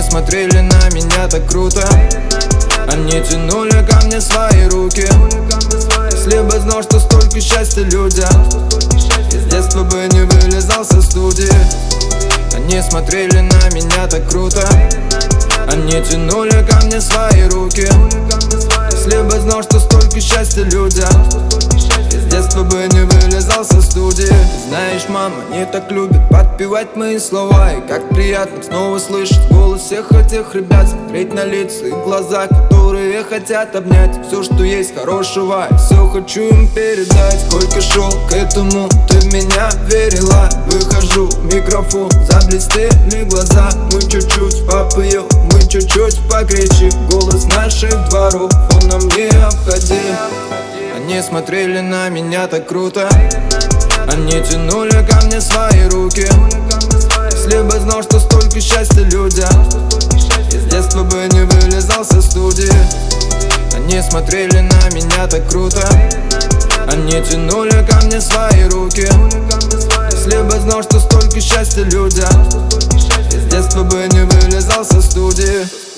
смотрели на меня так круто, они тянули ко мне свои руки. Если бы знал, что столько счастья людям, из детства бы не вылезал со студии. Они смотрели на меня так круто, они тянули ко мне свои руки. Если бы знал, что столько счастья людям, из детства бы не вылезал со студии. Ты знаешь, мама не так любит подпевать мои слова, и как приятно снова слышать голос всех этих ребят, смотреть на лица и глаза, которые хотят обнять все, что есть хорошего, и все хочу им передать. Сколько шел к этому, ты в меня верила. Выхожу в микрофон, заблестели глаза. Мы чуть-чуть попоем, мы чуть-чуть покричим. Голос наших дворов, он нам не обходи. Они смотрели на меня так круто, они тянули ко мне свои руки. Если бы знал, что столько счастья людям, из детства бы не вылезал со студии. Они смотрели на меня так круто, они тянули ко мне свои руки. Если бы знал, что столько счастья людям, из детства бы не вылезал со студии.